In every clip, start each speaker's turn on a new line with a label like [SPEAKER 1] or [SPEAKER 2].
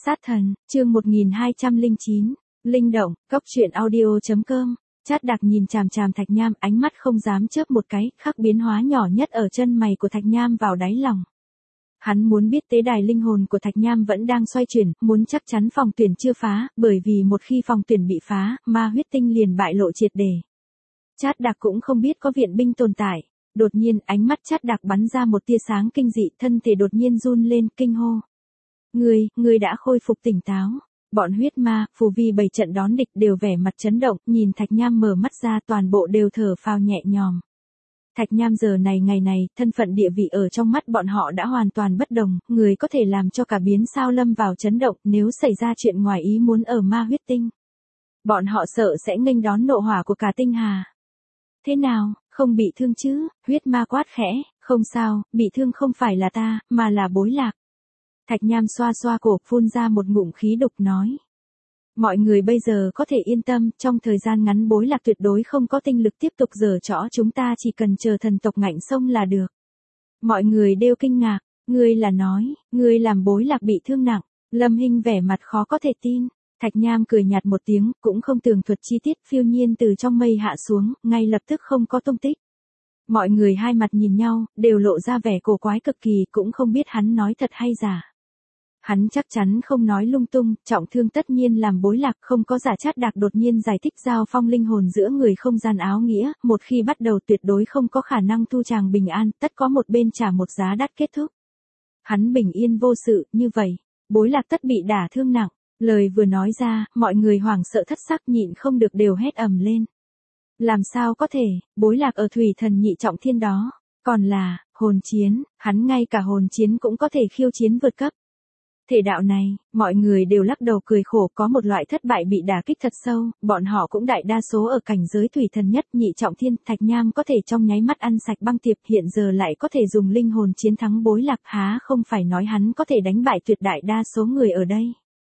[SPEAKER 1] Sát thần, chương 1209, Linh động, Cóc truyện audio.com. Trát Đạc nhìn chằm chằm Thạch Nham, ánh mắt không dám chớp một cái, khắc biến hóa nhỏ nhất ở chân mày của Thạch Nham vào đáy lòng. Hắn muốn biết tế đài linh hồn của Thạch Nham vẫn đang xoay chuyển, muốn chắc chắn phòng tuyển chưa phá, bởi vì một khi phòng tuyển bị phá, ma huyết tinh liền bại lộ triệt để. Trát Đạc cũng không biết có viện binh tồn tại. Đột nhiên, ánh mắt Trát Đạc bắn ra một tia sáng kinh dị, thân thể đột nhiên run lên, kinh hô. Ngươi đã khôi phục tỉnh táo. Bọn huyết ma, phù vi bày trận đón địch đều vẻ mặt chấn động, nhìn Thạch Nham mở mắt ra toàn bộ đều thở phào nhẹ nhõm. Thạch Nham giờ này ngày này, thân phận địa vị ở trong mắt bọn họ đã hoàn toàn bất đồng, người có thể làm cho cả biến sao lâm vào chấn động nếu xảy ra chuyện ngoài ý muốn ở ma huyết tinh. Bọn họ sợ sẽ nghênh đón nộ hỏa của cả tinh hà. Thế nào, không bị thương chứ? Huyết ma quát khẽ, không sao, bị thương không phải là ta, mà là Bối Lạc. Thạch Nham xoa xoa cổ, phun ra một ngụm khí độc nói. Mọi người bây giờ có thể yên tâm, trong thời gian ngắn Bối Lạc tuyệt đối không có tinh lực tiếp tục giở trõ, chúng ta chỉ cần chờ thần tộc ngạnh sông là được. Mọi người đều kinh ngạc, ngươi là nói, ngươi làm Bối Lạc bị thương nặng. Lâm Hinh vẻ mặt khó có thể tin. Thạch Nham cười nhạt một tiếng, cũng không tường thuật chi tiết, phiêu nhiên từ trong mây hạ xuống, ngay lập tức không có tung tích. Mọi người hai mặt nhìn nhau, đều lộ ra vẻ cổ quái cực kỳ, cũng không biết hắn nói thật hay giả. Hắn chắc chắn không nói lung tung, trọng thương tất nhiên làm Bối Lạc, không có giả. Trát Đạc đột nhiên giải thích giao phong linh hồn giữa người không gian áo nghĩa, một khi bắt đầu tuyệt đối không có khả năng thu chàng bình an, tất có một bên trả một giá đắt kết thúc. Hắn bình yên vô sự, như vậy, Bối Lạc tất bị đả thương nặng. Lời vừa nói ra, mọi người hoảng sợ thất sắc nhịn không được đều hét ầm lên. Làm sao có thể, Bối Lạc ở thủy thần nhị trọng thiên đó, còn là, hồn chiến, hắn ngay cả hồn chiến cũng có thể khiêu chiến vượt cấp. Thể đạo này, mọi người đều lắc đầu cười khổ, có một loại thất bại bị đả kích thật sâu, bọn họ cũng đại đa số ở cảnh giới thủy thần nhất nhị trọng thiên, Thạch Nham có thể trong nháy mắt ăn sạch băng tiệp, hiện giờ lại có thể dùng linh hồn chiến thắng Bối Lạc, há không phải nói hắn có thể đánh bại tuyệt đại đa số người ở đây.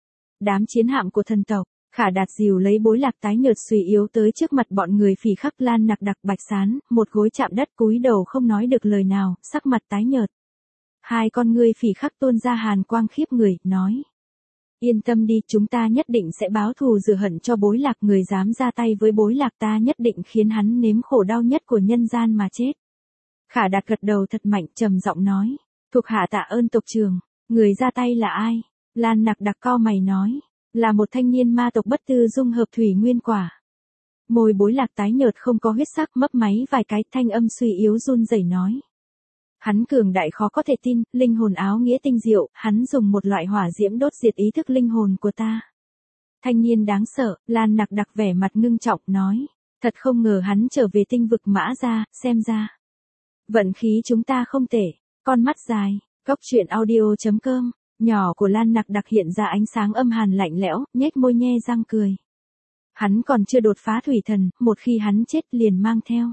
[SPEAKER 1] Đám chiến hạm của thần tộc, Khả Đạt dìu lấy Bối Lạc tái nhợt suy yếu tới trước mặt bọn người, Phỉ Khắc, Lan Nặc Đặc, Bạch Sán, một gối chạm đất cúi đầu không nói được lời nào, sắc mặt tái nhợt. Hai con ngươi Phỉ Khắc tuôn ra hàn quang khiếp người, nói. Yên tâm đi, chúng ta nhất định sẽ báo thù rửa hận cho Bối Lạc, người dám ra tay với Bối Lạc ta nhất định khiến hắn nếm khổ đau nhất của nhân gian mà chết. Khả Đạt gật đầu thật mạnh, trầm giọng nói. Thuộc hạ tạ ơn tộc trưởng, người ra tay là ai? Lan Nặc Đặc cau mày nói, là một thanh niên ma tộc bất tư dung hợp thủy nguyên quả. Môi Bối Lạc tái nhợt không có huyết sắc, mấp máy vài cái, thanh âm suy yếu run rẩy nói. Hắn cường đại khó có thể tin, linh hồn áo nghĩa tinh diệu, hắn dùng một loại hỏa diễm đốt diệt ý thức linh hồn của ta. Thanh niên đáng sợ, Lan Nặc Đặc vẻ mặt ngưng trọng nói, thật không ngờ hắn trở về tinh vực Mã Gia, xem ra. Vận khí chúng ta không tệ, con mắt dài, Cóc truyện audio.com. Nhỏ của Lan Nặc Đặc hiện ra ánh sáng âm hàn lạnh lẽo, nhếch môi nhe răng cười. Hắn còn chưa đột phá thủy thần, một khi hắn chết liền mang theo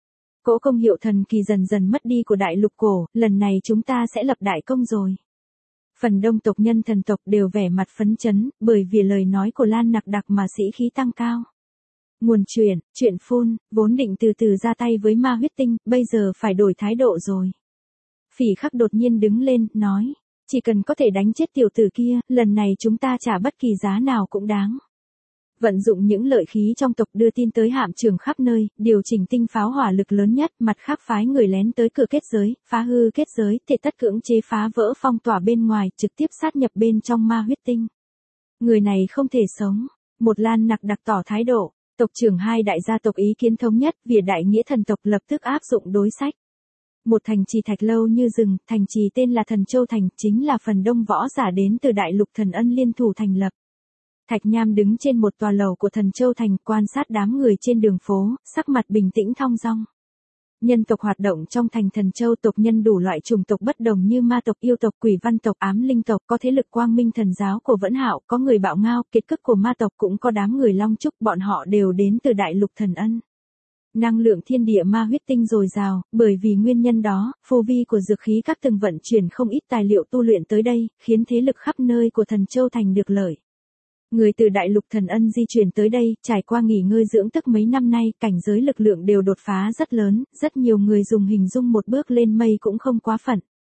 [SPEAKER 1] cỗ công hiệu thần kỳ dần dần mất đi của đại lục cổ, lần này chúng ta sẽ lập đại công rồi. Phần đông tộc nhân thần tộc đều vẻ mặt phấn chấn, bởi vì lời nói của Lan Nặc Đặc mà sĩ khí tăng cao. Nguồn chuyện phun, vốn định từ từ ra tay với ma huyết tinh, bây giờ phải đổi thái độ rồi. Phỉ Khắc đột nhiên đứng lên, nói. Chỉ cần có thể đánh chết tiểu tử kia, lần này chúng ta trả bất kỳ giá nào cũng đáng. Vận dụng những lợi khí trong tộc đưa tin tới hạm trưởng khắp nơi, điều chỉnh tinh pháo hỏa lực lớn nhất, mặt khác phái người lén tới cửa kết giới, phá hư kết giới, thể tất cưỡng chế phá vỡ phong tỏa bên ngoài, trực tiếp sát nhập bên trong ma huyết tinh. Người này không thể sống. Một Lan Nặc Đặc tỏ thái độ, tộc trưởng hai đại gia tộc ý kiến thống nhất, Việt đại nghĩa thần tộc lập tức áp dụng đối sách. Một thành trì thạch lâu như rừng, thành trì tên là Thần Châu Thành, chính là phần đông võ giả đến từ đại lục Thần Ân liên thủ thành lập. Thạch Nham đứng trên một tòa lầu của Thần Châu Thành, quan sát đám người trên đường phố, sắc mặt bình tĩnh thong dong. Nhân tộc hoạt động trong thành Thần Châu, tộc nhân đủ loại chủng tộc bất đồng như ma tộc, yêu tộc, quỷ văn tộc, ám linh tộc, có thế lực Quang Minh Thần giáo của Vẫn Hạo, có người bạo ngao, kiệt cức của ma tộc, cũng có đám người Long Trúc, bọn họ đều đến từ đại lục Thần Ân. Năng lượng thiên địa ma huyết tinh dồi dào, bởi vì nguyên nhân đó, phù vi của dược khí các từng vận chuyển không ít tài liệu tu luyện tới đây, khiến thế lực khắp nơi của Thần Châu Thành được lợi. Người từ đại lục Thần Ân di chuyển tới đây, trải qua nghỉ ngơi dưỡng tức mấy năm nay, cảnh giới lực lượng đều đột phá rất lớn, rất nhiều người dùng hình dung một bước lên mây cũng không quá phận.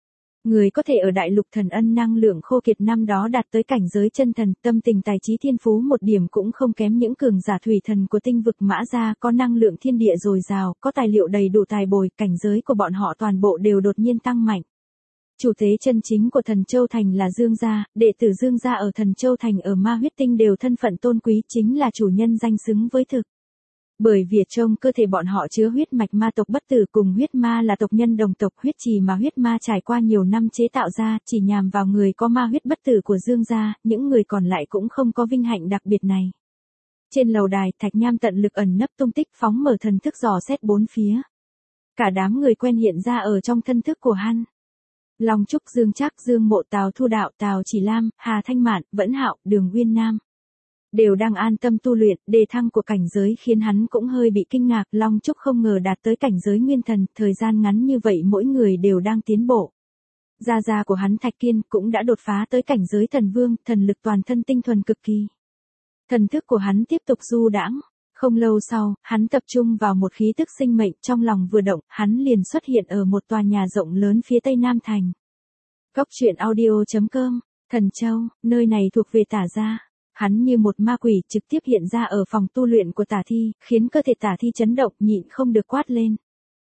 [SPEAKER 1] Người có thể ở đại lục thần ân năng lượng khô kiệt năm đó đạt tới cảnh giới chân thần, tâm tình tài trí thiên phú một điểm cũng không kém những cường giả thủy thần của tinh vực Mã Gia, có năng lượng thiên địa dồi dào, có tài liệu đầy đủ tài bồi, cảnh giới của bọn họ toàn bộ đều đột nhiên tăng mạnh. Chủ tế chân chính của Thần Châu Thành là Dương Gia, đệ tử Dương Gia ở Thần Châu Thành ở Ma Huyết Tinh đều thân phận tôn quý, chính là chủ nhân danh xứng với thực. Bởi vì trong cơ thể bọn họ chứa huyết mạch ma tộc bất tử, cùng huyết ma là tộc nhân đồng tộc, huyết trì mà huyết ma trải qua nhiều năm chế tạo ra, chỉ nhằm vào người có ma huyết bất tử của Dương Gia, những người còn lại cũng không có vinh hạnh đặc biệt này. Trên lầu đài, Thạch Nham tận lực ẩn nấp tung tích, phóng mở thần thức dò xét bốn phía. Cả đám người quen hiện ra ở trong thân thức của hắn. Long Trúc, Dương Trác, Dương Mộ, Tào Thu Đạo, Tào Chỉ Lam, Hà Thanh Mạn, Vẫn Hạo, Đường Uyên Nam đều đang an tâm tu luyện, đề thăng của cảnh giới khiến hắn cũng hơi bị kinh ngạc. Long Trúc không ngờ đạt tới cảnh giới nguyên thần, thời gian ngắn như vậy mỗi người đều đang tiến bộ. Gia gia của hắn Thạch Kiên cũng đã đột phá tới cảnh giới thần vương, thần lực toàn thân tinh thuần cực kỳ. Thần thức của hắn tiếp tục du đãng. Không lâu sau, hắn tập trung vào một khí tức sinh mệnh, trong lòng vừa động, hắn liền xuất hiện ở một tòa nhà rộng lớn phía tây Nam Thành. Góc truyện audio.com, Thần Châu, nơi này thuộc về Tả gia. Hắn như một ma quỷ trực tiếp hiện ra ở phòng tu luyện của Tả Thi, khiến cơ thể Tả Thi chấn động, nhịn không được quát lên.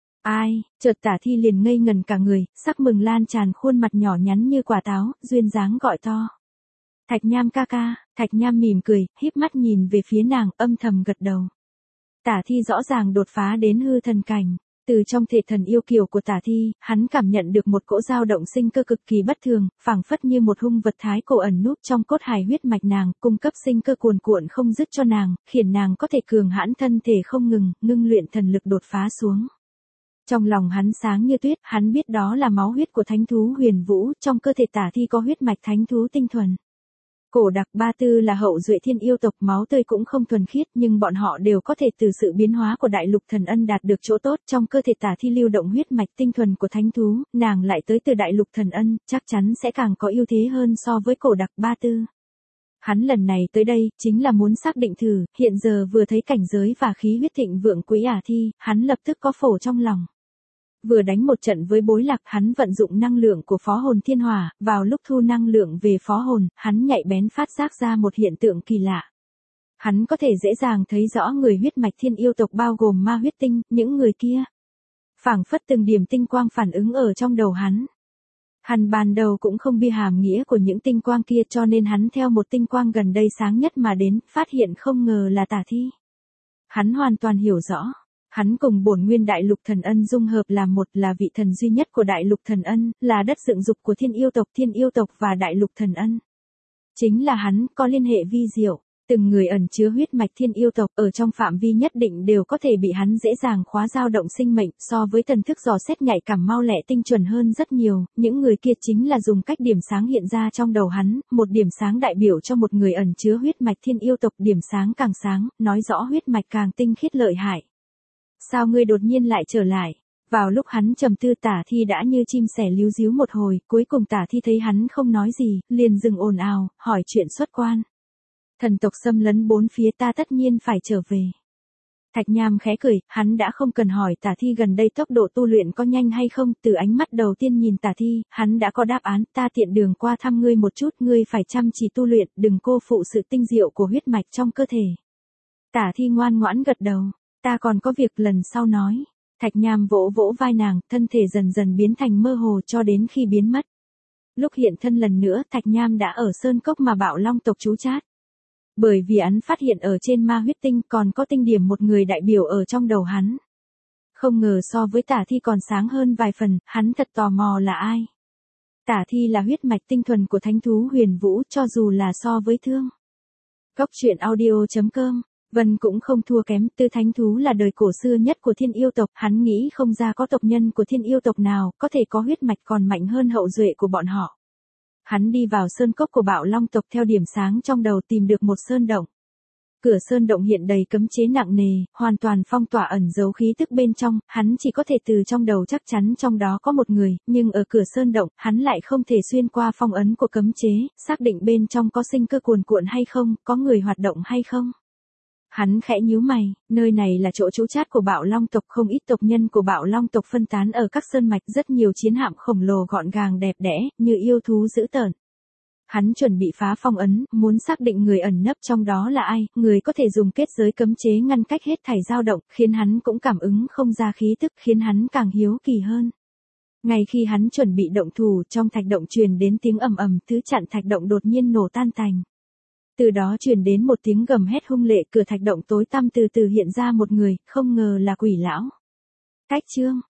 [SPEAKER 1] Ai, chợt Tả Thi liền ngây ngần cả người, sắc mừng lan tràn khuôn mặt nhỏ nhắn như quả táo, duyên dáng gọi to. Thạch Nham ca ca. Thạch Nham mỉm cười, híp mắt nhìn về phía nàng, âm thầm gật đầu. Tả Thi rõ ràng đột phá đến hư thần cảnh. Từ trong thể thần yêu kiều của Tả Thi, hắn cảm nhận được một cỗ dao động sinh cơ cực kỳ bất thường, phảng phất như một hung vật thái cổ ẩn núp trong cốt hài huyết mạch nàng, cung cấp sinh cơ cuồn cuộn không dứt cho nàng, khiến nàng có thể cường hãn thân thể không ngừng, ngưng luyện thần lực đột phá xuống. Trong lòng hắn sáng như tuyết, hắn biết đó là máu huyết của thánh thú Huyền Vũ, trong cơ thể Tả Thi có huyết mạch thánh thú tinh thuần. Cổ Đặc Ba Tư là hậu duệ thiên yêu tộc, máu tươi cũng không thuần khiết, nhưng bọn họ đều có thể từ sự biến hóa của đại lục thần ân đạt được chỗ tốt. Trong cơ thể Tả Thi lưu động huyết mạch tinh thuần của thánh thú, nàng lại tới từ đại lục thần ân, chắc chắn sẽ càng có ưu thế hơn so với Cổ Đặc Ba Tư. Hắn lần này tới đây, chính là muốn xác định thử, hiện giờ vừa thấy cảnh giới và khí huyết thịnh vượng của Ả Thi, hắn lập tức có phổ trong lòng. Vừa đánh một trận với Bối Lạc, hắn vận dụng năng lượng của phó hồn thiên hỏa, vào lúc thu năng lượng về phó hồn, hắn nhạy bén phát giác ra một hiện tượng kỳ lạ. Hắn có thể dễ dàng thấy rõ người huyết mạch thiên yêu tộc bao gồm ma huyết tinh, những người kia. Phảng phất từng điểm tinh quang phản ứng ở trong đầu hắn. Hắn ban đầu cũng không biết hàm nghĩa của những tinh quang kia, cho nên hắn theo một tinh quang gần đây sáng nhất mà đến, phát hiện không ngờ là Tả Thi. Hắn hoàn toàn hiểu rõ. Hắn cùng bổn nguyên đại lục thần ân dung hợp làm một, là vị thần duy nhất của đại lục thần ân, là đất dựng dục của thiên yêu tộc và đại lục thần ân. Chính là hắn, có liên hệ vi diệu, từng người ẩn chứa huyết mạch thiên yêu tộc, ở trong phạm vi nhất định đều có thể bị hắn dễ dàng khóa dao động sinh mệnh, so với thần thức dò xét nhạy cảm mau lẹ tinh chuẩn hơn rất nhiều. Những người kia chính là dùng cách điểm sáng hiện ra trong đầu hắn, một điểm sáng đại biểu cho một người ẩn chứa huyết mạch thiên yêu tộc, điểm sáng càng sáng, nói rõ huyết mạch càng tinh khiết lợi hại. Sao ngươi đột nhiên lại trở lại? Vào lúc hắn trầm tư, Tả Thi đã như chim sẻ líu ríu một hồi, cuối cùng Tả Thi thấy hắn không nói gì, liền dừng ồn ào, hỏi chuyện xuất quan. Thần tộc xâm lấn bốn phía, ta tất nhiên phải trở về. Thạch Nham khẽ cười, hắn đã không cần hỏi Tả Thi gần đây tốc độ tu luyện có nhanh hay không, từ ánh mắt đầu tiên nhìn Tả Thi, hắn đã có đáp án, ta tiện đường qua thăm ngươi một chút, ngươi phải chăm chỉ tu luyện, đừng cô phụ sự tinh diệu của huyết mạch trong cơ thể. Tả Thi ngoan ngoãn gật đầu. Ta còn có việc lần sau nói. Thạch Nham vỗ vỗ vai nàng, thân thể dần dần biến thành mơ hồ cho đến khi biến mất. Lúc hiện thân lần nữa, Thạch Nham đã ở sơn cốc mà Bạo Long tộc trú chát. Bởi vì hắn phát hiện ở trên ma huyết tinh còn có tinh điểm một người đại biểu ở trong đầu hắn. Không ngờ so với Tả Thi còn sáng hơn vài phần, hắn thật tò mò là ai. Tả Thi là huyết mạch tinh thuần của thánh thú Huyền Vũ, cho dù là so với Thương. Góc truyện audio.com. Vân cũng không thua kém, Tư Thánh Thú là đời cổ xưa nhất của thiên yêu tộc, hắn nghĩ không ra có tộc nhân của thiên yêu tộc nào có thể có huyết mạch còn mạnh hơn hậu duệ của bọn họ. Hắn đi vào sơn cốc của Bạo Long tộc theo điểm sáng trong đầu tìm được một sơn động. Cửa sơn động hiện đầy cấm chế nặng nề, hoàn toàn phong tỏa ẩn giấu khí tức bên trong, hắn chỉ có thể từ trong đầu chắc chắn trong đó có một người, nhưng ở cửa sơn động, hắn lại không thể xuyên qua phong ấn của cấm chế, xác định bên trong có sinh cơ cuồn cuộn hay không, có người hoạt động hay không. Hắn khẽ nhíu mày, nơi này là chỗ trú chát của Bạo Long tộc, không ít tộc nhân của Bạo Long tộc phân tán ở các sơn mạch, rất nhiều chiến hạm khổng lồ gọn gàng đẹp đẽ, như yêu thú dữ tợn. Hắn chuẩn bị phá phong ấn, muốn xác định người ẩn nấp trong đó là ai, người có thể dùng kết giới cấm chế ngăn cách hết thảy dao động, khiến hắn cũng cảm ứng không ra khí tức, khiến hắn càng hiếu kỳ hơn. Ngay khi hắn chuẩn bị động thủ, trong thạch động truyền đến tiếng ầm ầm, thứ chặn thạch động đột nhiên nổ tan tành. Từ đó truyền đến một tiếng gầm hét hung lệ, cửa thạch động tối tăm từ từ hiện ra một người, không ngờ là Quỷ lão. Cách chương